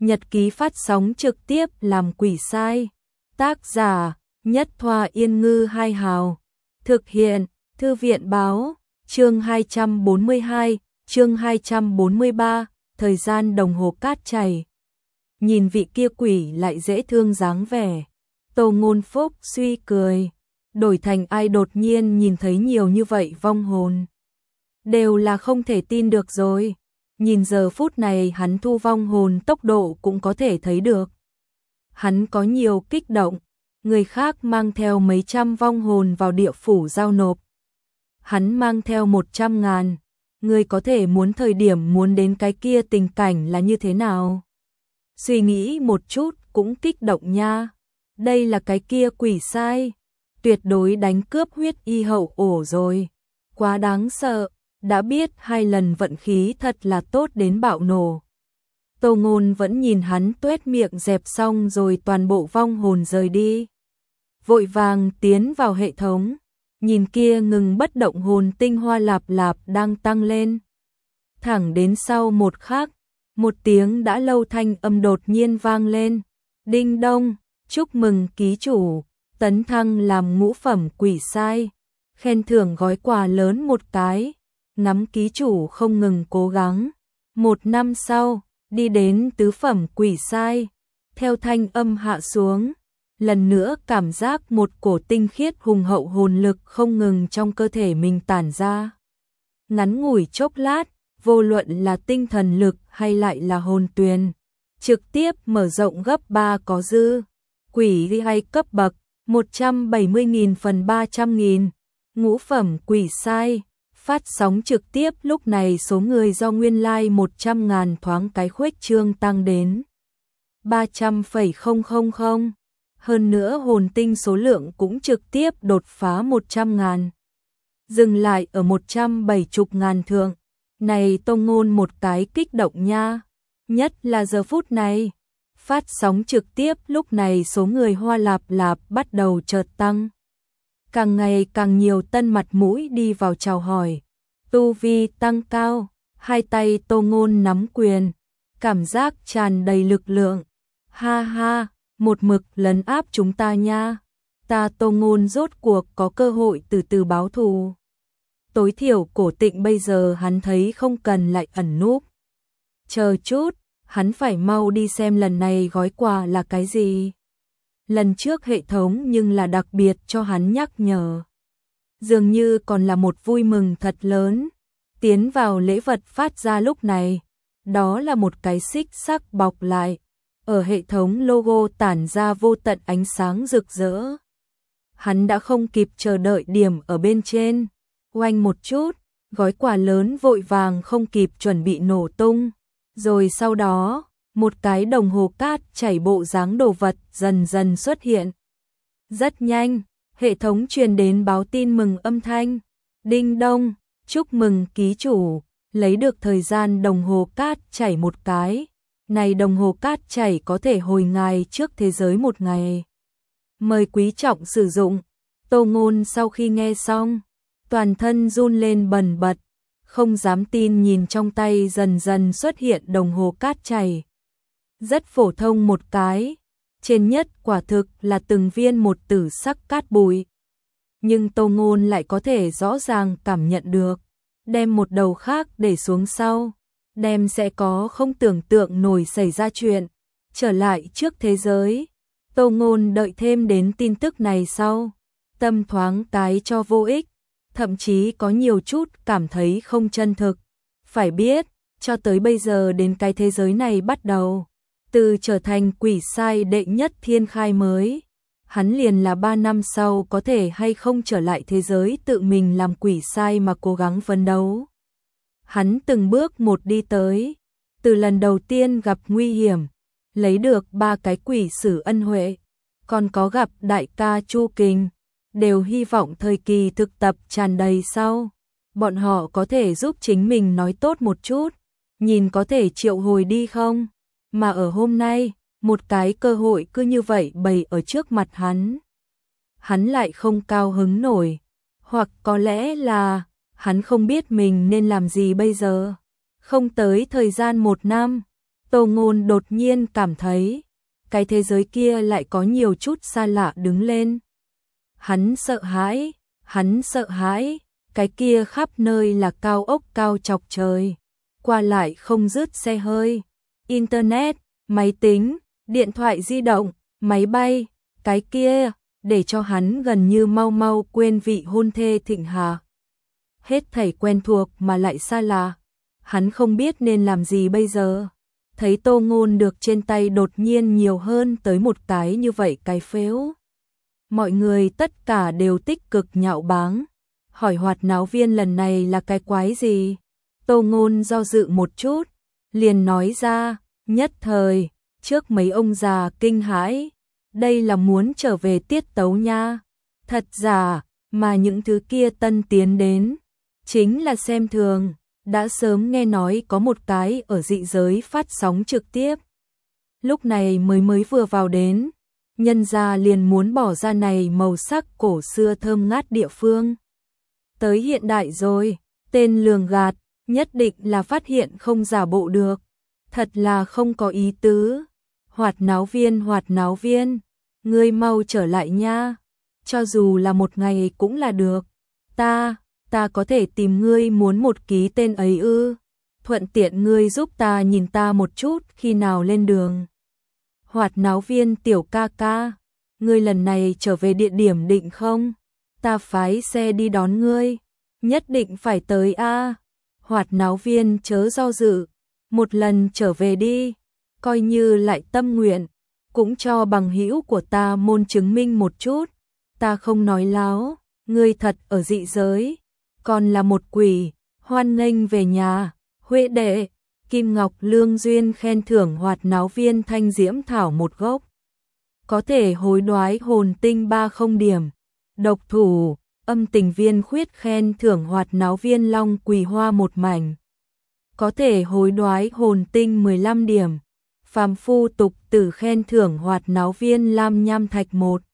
Nhật ký phát sóng trực tiếp làm quỷ sai. Tác giả Nhất Thoa Yên Ngư Hai Hào. Thực hiện Thư viện Báo. Chương 242, chương 243, thời gian đồng hồ cát chảy. Nhìn vị kia quỷ lại dễ thương dáng vẻ. Tô Ngôn Phúc suy cười. Đổi thành ai đột nhiên nhìn thấy nhiều như vậy vong hồn. Đều là không thể tin được rồi. Nhìn giờ phút này hắn thu vong hồn tốc độ cũng có thể thấy được. Hắn có nhiều kích động. Người khác mang theo mấy trăm vong hồn vào địa phủ giao nộp. Hắn mang theo 100.000. Người có thể muốn thời điểm muốn đến cái kia tình cảnh là như thế nào? Suy nghĩ một chút cũng kích động nha. Đây là cái kia quỷ sai. Tuyệt đối đánh cướp huyết y hậu ổ rồi. Quá đáng sợ. Đã biết 2 lần vận khí thật là tốt đến bạo nổ. Tô Ngôn vẫn nhìn hắn tuét miệng dẹp xong rồi toàn bộ vong hồn rời đi. Vội vàng tiến vào hệ thống. Nhìn kia ngừng bất động hồn tinh hoa lạp lạp đang tăng lên. Thẳng đến sau một khắc, một tiếng đã lâu thanh âm đột nhiên vang lên. Đinh đông, chúc mừng ký chủ, tấn thăng làm ngũ phẩm quỷ sai. Khen thưởng gói quà lớn một cái. Ngắm ký chủ không ngừng cố gắng. 1 năm sau, đi đến tứ phẩm quỷ sai. Theo thanh âm hạ xuống, lần nữa cảm giác một cổ tinh khiết hùng hậu hồn lực không ngừng trong cơ thể mình tản ra. Ngắn ngủi chốc lát, vô luận là tinh thần lực hay lại là hồn tuyền, trực tiếp mở rộng gấp 3 có dư. Quỷ hay cấp bậc, 170.000 phần 300.000. Ngũ phẩm quỷ sai. Phát sóng trực tiếp lúc này số người do nguyên lai 100.000 thoáng cái khuếch trương tăng đến 300,000. Hơn nữa hồn tinh số lượng cũng trực tiếp đột phá 100.000. Dừng lại ở 170.000 thượng. Này Tô Ngôn một cái kích động nha. Nhất là giờ phút này. Phát sóng trực tiếp lúc này số người hoa lạp lạp bắt đầu chợt tăng. Càng ngày càng nhiều tân mặt mũi đi vào chào hỏi. Tu vi tăng cao, 2 tay Tô Ngôn nắm quyền, cảm giác tràn đầy lực lượng. Ha ha, một mực lấn áp chúng ta nha. Ta Tô Ngôn rốt cuộc có cơ hội từ từ báo thù. Tối thiểu Cổ Tịnh bây giờ hắn thấy không cần lại ẩn núp. Chờ chút, hắn phải mau đi xem lần này gói quà là cái gì. Lần trước hệ thống nhưng là đặc biệt cho hắn nhắc nhở. Dường như còn là một vui mừng thật lớn. Tiến vào lễ vật phát ra lúc này. Đó là một cái xích sắc bọc lại. Ở hệ thống logo tản ra vô tận ánh sáng rực rỡ. Hắn đã không kịp chờ đợi điểm ở bên trên. Oanh một chút, gói quà lớn vội vàng không kịp chuẩn bị nổ tung. Rồi sau đó, một cái đồng hồ cát chảy bộ dáng đồ vật dần dần xuất hiện. Rất nhanh, hệ thống truyền đến báo tin mừng âm thanh. Đinh đông, chúc mừng ký chủ, lấy được thời gian đồng hồ cát chảy một cái. Này đồng hồ cát chảy có thể hồi ngài trước thế giới 1 ngày. Mời quý trọng sử dụng. Tô Ngôn sau khi nghe xong, toàn thân run lên bần bật, không dám tin nhìn trong tay dần dần xuất hiện đồng hồ cát chảy. Rất phổ thông một cái, trên nhất quả thực là từng viên một tử sắc cát bụi. Nhưng Tô Ngôn lại có thể rõ ràng cảm nhận được, đem một đầu khác để xuống sau, đem sẽ có không tưởng tượng nổi xảy ra chuyện. Trở lại trước thế giới, Tô Ngôn đợi thêm đến tin tức này sau, tâm thoáng cái cho vô ích, thậm chí có nhiều chút cảm thấy không chân thực. Phải biết, cho tới bây giờ đến cái thế giới này bắt đầu, từ trở thành quỷ sai đệ nhất thiên khai mới, hắn liền là 3 năm sau có thể hay không trở lại thế giới tự mình làm quỷ sai mà cố gắng phấn đấu. Hắn từng bước một đi tới, từ lần đầu tiên gặp nguy hiểm, lấy được 3 cái quỷ sử ân huệ, còn có gặp đại ca Chu Kình, đều hy vọng thời kỳ thực tập tràn đầy sau, bọn họ có thể giúp chính mình nói tốt một chút, nhìn có thể triệu hồi đi không. Mà ở hôm nay, một cái cơ hội cứ như vậy bày ở trước mặt hắn. Hắn lại không cao hứng nổi, hoặc có lẽ là hắn không biết mình nên làm gì bây giờ. Không tới thời gian 1 năm, Tô Ngôn đột nhiên cảm thấy, cái thế giới kia lại có nhiều chút xa lạ đứng lên. Hắn sợ hãi, cái kia khắp nơi là cao ốc cao chọc trời, qua lại không dứt xe hơi, internet, máy tính, điện thoại di động, máy bay, cái kia, để cho hắn gần như mau mau quên vị hôn thê Thịnh Hà. Hết thảy quen thuộc mà lại xa lạ, hắn không biết nên làm gì bây giờ. Thấy Tô Ngôn được trên tay đột nhiên nhiều hơn tới một cái như vậy cái phếu. Mọi người tất cả đều tích cực nhạo báng, hỏi hoạt náo viên lần này là cái quái gì. Tô Ngôn do dự một chút, liền nói ra, nhất thời, trước mấy ông già kinh hãi, đây là muốn trở về tiết tấu nha. Thật giả, mà những thứ kia tân tiến đến, chính là xem thường, đã sớm nghe nói có một cái ở dị giới phát sóng trực tiếp. Lúc này mới vừa vào đến, nhân gia liền muốn bỏ ra này màu sắc cổ xưa thơm ngát địa phương. Tới hiện đại rồi, tên lường gạt, nhất định là phát hiện không giả bộ được. Thật là không có ý tứ. Hoạt náo viên, ngươi mau trở lại nha. Cho dù là một ngày cũng là được. Ta có thể tìm ngươi muốn một ký tên ấy ư. Thuận tiện ngươi giúp ta nhìn ta một chút khi nào lên đường. Hoạt náo viên tiểu ca ca, ngươi lần này trở về địa điểm định không? Ta phái xe đi đón ngươi, nhất định phải tới a. Hoạt náo viên chớ do dự, một lần trở về đi, coi như lại tâm nguyện, cũng cho bằng hữu của ta môn chứng minh một chút. Ta không nói láo, ngươi thật ở dị giới, còn là một quỷ, hoan nghênh về nhà, Huệ đệ. Kim Ngọc Lương Duyên khen thưởng hoạt náo viên thanh diễm thảo một gốc. Có thể hối đoái hồn tinh 30 điểm. Độc thủ, âm tình viên khuyết khen thưởng hoạt náo viên long quỳ hoa một mảnh. Có thể hối đoái hồn tinh 15 điểm. Phàm phu tục tử khen thưởng hoạt náo viên lam nham thạch một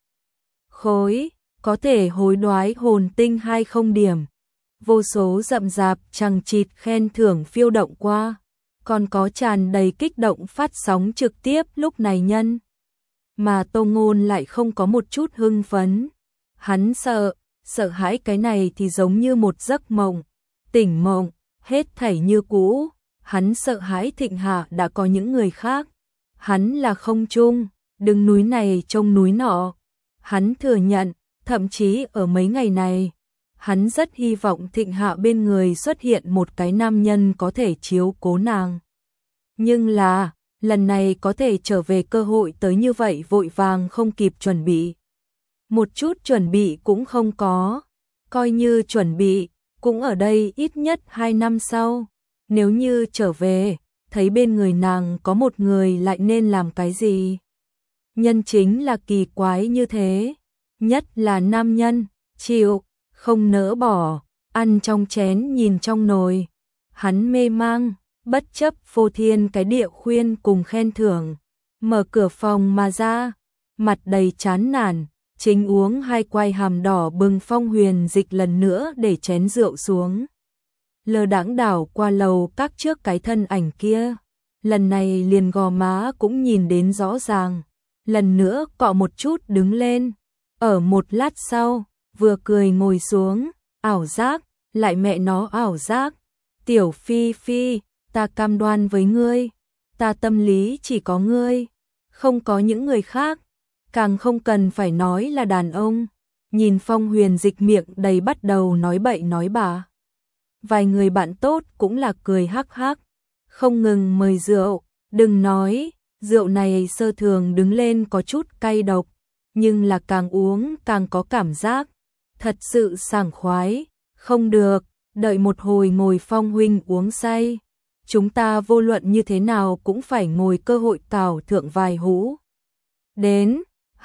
khối. Có thể hối đoái hồn tinh 20 điểm. Vô số rậm rạp chằng chịt khen thưởng phiêu động qua. Còn có tràn đầy kích động phát sóng trực tiếp lúc này nhân. Mà Tô Ngôn lại không có một chút hưng phấn. Hắn sợ hãi cái này thì giống như một giấc mộng. Tỉnh mộng, hết thảy như cũ. Hắn sợ hãi Thịnh Hà đã có những người khác. Hắn là không chung, đứng núi này trông núi nọ. Hắn thừa nhận, thậm chí ở mấy ngày này, hắn rất hy vọng Thịnh Hạ bên người xuất hiện một cái nam nhân có thể chiếu cố nàng. Nhưng là, lần này có thể trở về cơ hội tới như vậy vội vàng không kịp chuẩn bị. Một chút chuẩn bị cũng không có, coi như chuẩn bị, cũng ở đây ít nhất 2 năm sau. Nếu như trở về, thấy bên người nàng có một người lại nên làm cái gì? Nhân chính là kỳ quái như thế, nhất là nam nhân, chịu, không nỡ bỏ, ăn trong chén nhìn trong nồi. Hắn mê mang, bất chấp phô thiên cái địa khuyên cùng khen thưởng, mở cửa phòng mà ra, mặt đầy chán nản, chính uống 2 quai hàm đỏ bừng Phong Huyền Dịch lần nữa để chén rượu xuống. Lơ đãng đảo qua lầu các trước cái thân ảnh kia, lần này liền gò má cũng nhìn đến rõ ràng, lần nữa cọ một chút đứng lên, ở một lát sau, vừa cười ngồi xuống, ảo giác, lại mẹ nó ảo giác, tiểu Phi Phi, ta cam đoan với ngươi, ta tâm lý chỉ có ngươi, không có những người khác, càng không cần phải nói là đàn ông. Nhìn Phong Huyền Dịch miệng đầy bắt đầu nói bậy nói bạ. Vài người bạn tốt cũng là cười hắc hắc, không ngừng mời rượu, đừng nói, rượu này sơ thường đứng lên có chút cay độc, nhưng là càng uống càng có cảm giác, thật sự sảng khoái, không được, đợi một hồi ngồi Phong huynh uống say, chúng ta vô luận như thế nào cũng phải ngồi cơ hội cào thượng vài hũ. Đến,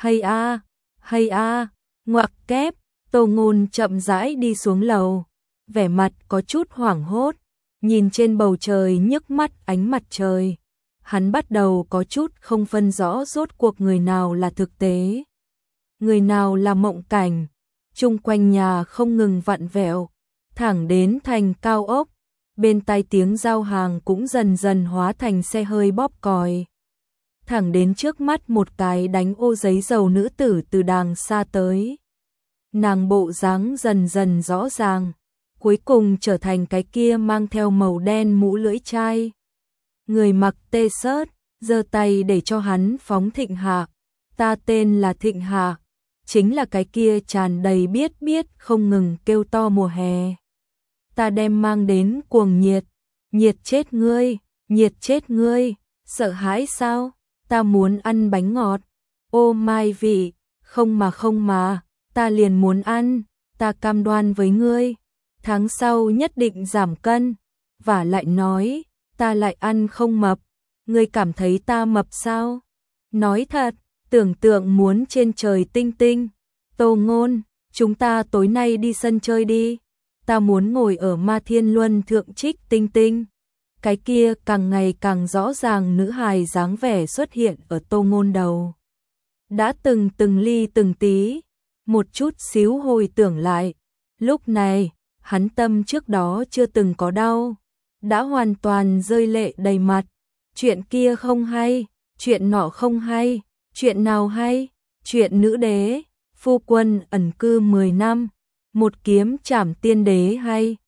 hay a, ngoặc kép, Tô Ngôn chậm rãi đi xuống lầu, vẻ mặt có chút hoảng hốt, nhìn trên bầu trời nhức mắt ánh mặt trời. Hắn bắt đầu có chút không phân rõ rốt cuộc người nào là thực tế, người nào là mộng cảnh. Chung quanh nhà không ngừng vặn vẹo, thẳng đến thành cao ốc, bên tai tiếng giao hàng cũng dần dần hóa thành xe hơi bóp còi. Thẳng đến trước mắt một cái đánh ô giấy dầu nữ tử từ đàng xa tới. Nàng bộ dáng dần dần rõ ràng, cuối cùng trở thành cái kia mang theo màu đen mũ lưỡi chai. Người mặc t-shirt, giơ tay để cho hắn phóng Thịnh Hạ. Ta tên là Thịnh Hạ, chính là cái kia tràn đầy biết không ngừng kêu to mùa hè. Ta đem mang đến cuồng nhiệt, nhiệt chết ngươi, sợ hãi sao? Ta muốn ăn bánh ngọt. Ô mai vị, không mà, ta liền muốn ăn, ta cam đoan với ngươi, tháng sau nhất định giảm cân. Vả lại nói, ta lại ăn không mập, ngươi cảm thấy ta mập sao? Nói thật, tưởng tượng muốn trên trời tinh tinh. Tô Ngôn, chúng ta tối nay đi sân chơi đi. Ta muốn ngồi ở Ma Thiên Luân thượng trích tinh tinh. Cái kia càng ngày càng rõ ràng nữ hài dáng vẻ xuất hiện ở Tô Ngôn đầu. Đã từng ly từng tí, một chút xíu hồi tưởng lại. Lúc này, hắn tâm trước đó chưa từng có đau, đã hoàn toàn rơi lệ đầy mặt. Chuyện kia không hay, chuyện nọ không hay, chuyện nào hay? Chuyện nữ đế, phu quân ẩn cư 10 năm, một kiếm trảm tiên đế hay?